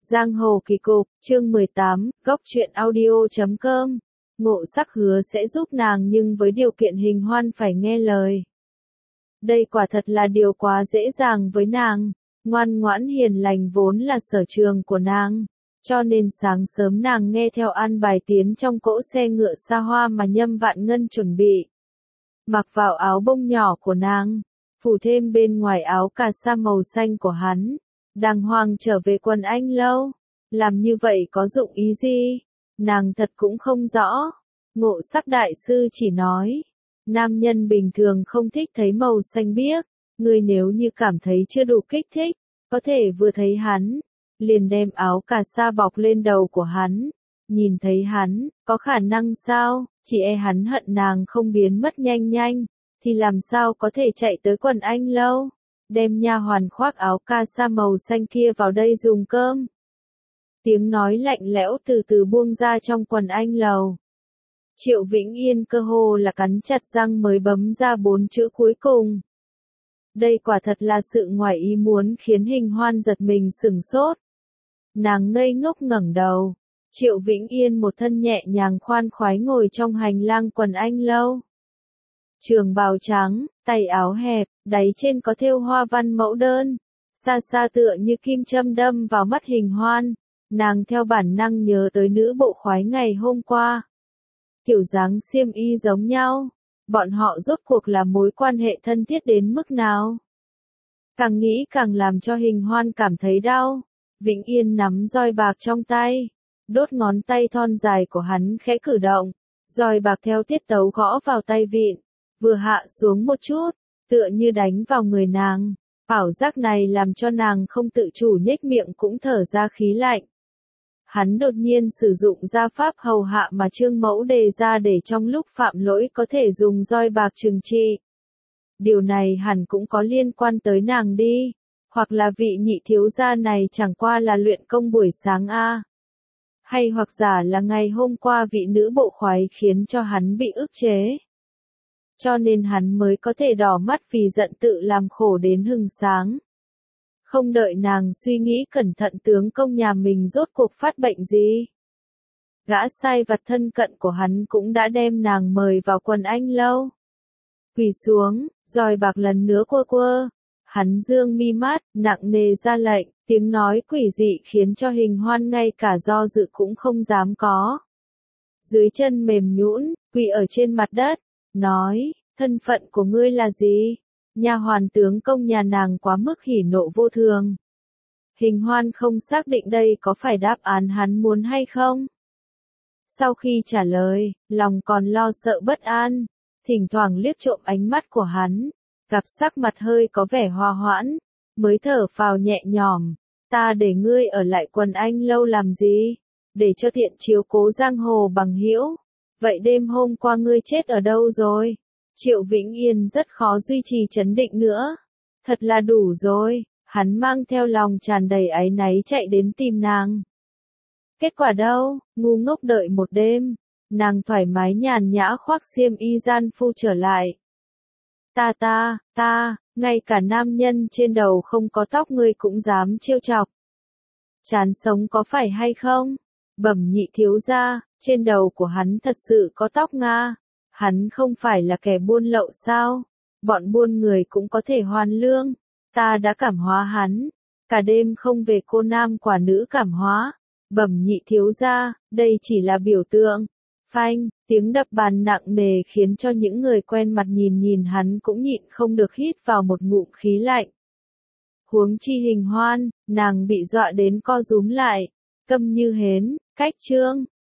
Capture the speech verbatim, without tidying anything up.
Giang hồ kỳ cục, chương mười tám, góc truyện audio chấm com. Ngộ Sắc hứa sẽ giúp nàng nhưng với điều kiện Hình Hoan phải nghe lời. Đây quả thật là điều quá dễ dàng với nàng, ngoan ngoãn hiền lành vốn là sở trường của nàng. Cho nên sáng sớm nàng nghe theo an bài tiến trong cỗ xe ngựa xa hoa mà Nhâm Vạn Ngân chuẩn bị. Mặc vào áo bông nhỏ của nàng, phủ thêm bên ngoài áo cà sa màu xanh của hắn. Đàng hoàng trở về quần anh lâu, làm như vậy có dụng ý gì? Nàng thật cũng không rõ. Ngộ Sắc đại sư chỉ nói, nam nhân bình thường không thích thấy màu xanh biếc, ngươi nếu như cảm thấy chưa đủ kích thích, có thể vừa thấy hắn, liền đem áo cà sa bọc lên đầu của hắn, nhìn thấy hắn, có khả năng sao, chỉ e hắn hận nàng không biến mất nhanh nhanh, thì làm sao có thể chạy tới quần anh lâu. Đem nha hoàn khoác áo ca sa màu xanh kia vào đây dùng cơm. Tiếng nói lạnh lẽo từ từ buông ra trong quần anh lầu. Triệu Vĩnh Yên cơ hồ là cắn chặt răng mới bấm ra bốn chữ cuối cùng. Đây quả thật là sự ngoài ý muốn khiến Hình Hoan giật mình sửng sốt. Nàng ngây ngốc ngẩng đầu. Triệu Vĩnh Yên một thân nhẹ nhàng khoan khoái ngồi trong hành lang quần anh lâu. Trường bào trắng, tay áo hẹp, đáy trên có thêu hoa văn mẫu đơn, xa xa tựa như kim châm đâm vào mắt Hình Hoan, nàng theo bản năng nhớ tới nữ bộ khoái ngày hôm qua. Kiểu dáng xiêm y giống nhau, bọn họ rốt cuộc là mối quan hệ thân thiết đến mức nào? Càng nghĩ càng làm cho Hình Hoan cảm thấy đau. Vĩnh Yên nắm roi bạc trong tay, đốt ngón tay thon dài của hắn khẽ cử động, roi bạc theo tiết tấu gõ vào tay vịn. Vừa hạ xuống một chút, tựa như đánh vào người nàng. Ảo giác này làm cho nàng không tự chủ nhếch miệng cũng thở ra khí lạnh. Hắn đột nhiên sử dụng gia pháp hầu hạ mà Trương Mẫu đề ra để trong lúc phạm lỗi có thể dùng roi bạc trừng trị. Điều này hẳn cũng có liên quan tới nàng đi. Hoặc là vị nhị thiếu gia này chẳng qua là luyện công buổi sáng a, hay hoặc giả là ngày hôm qua vị nữ bộ khoái khiến cho hắn bị ức chế. Cho nên hắn mới có thể đỏ mắt vì giận tự làm khổ đến hừng sáng. Không đợi nàng suy nghĩ cẩn thận tướng công nhà mình rốt cuộc phát bệnh gì. Gã sai vặt thân cận của hắn cũng đã đem nàng mời vào quần anh lâu. Quỳ xuống, roi bạc lần nữa quơ quơ. Hắn dương mi mắt, nặng nề ra lệnh, tiếng nói quỷ dị khiến cho Hình Hoan ngay cả do dự cũng không dám có. Dưới chân mềm nhũn, quỳ ở trên mặt đất. Nói, thân phận của ngươi là gì? Nha hoàn tướng công nhà nàng quá mức hỉ nộ vô thường. Hình Hoan không xác định đây có phải đáp án hắn muốn hay không. Sau khi trả lời, lòng còn lo sợ bất an, thỉnh thoảng liếc trộm ánh mắt của hắn, gặp sắc mặt hơi có vẻ hòa hoãn, mới thở phào nhẹ nhõm. Ta để ngươi ở lại quần anh lâu làm gì? Để cho tiện chiếu cố giang hồ bằng hữu. Vậy đêm hôm qua ngươi chết ở đâu rồi? Triệu Vĩnh Yên rất khó duy trì trấn định nữa. Thật là đủ rồi, hắn mang theo lòng tràn đầy áy náy chạy đến tìm nàng. Kết quả đâu, ngu ngốc đợi một đêm, nàng thoải mái nhàn nhã khoác xiêm y gian phu trở lại. Ta ta, ta, ngay cả nam nhân trên đầu không có tóc ngươi cũng dám trêu chọc. Chán sống có phải hay không? Bẩm nhị thiếu gia, trên đầu của hắn thật sự có tóc nga. Hắn không phải là kẻ buôn lậu sao? Bọn buôn người cũng có thể hoàn lương. Ta đã cảm hóa hắn. Cả đêm không về cô nam quả nữ cảm hóa. Bẩm nhị thiếu gia, đây chỉ là biểu tượng. Phanh, tiếng đập bàn nặng nề khiến cho những người quen mặt nhìn nhìn hắn cũng nhịn không được hít vào một ngụm khí lạnh. Huống chi Hình Hoan, nàng bị dọa đến co rúm lại. Câm như hến, cách chương.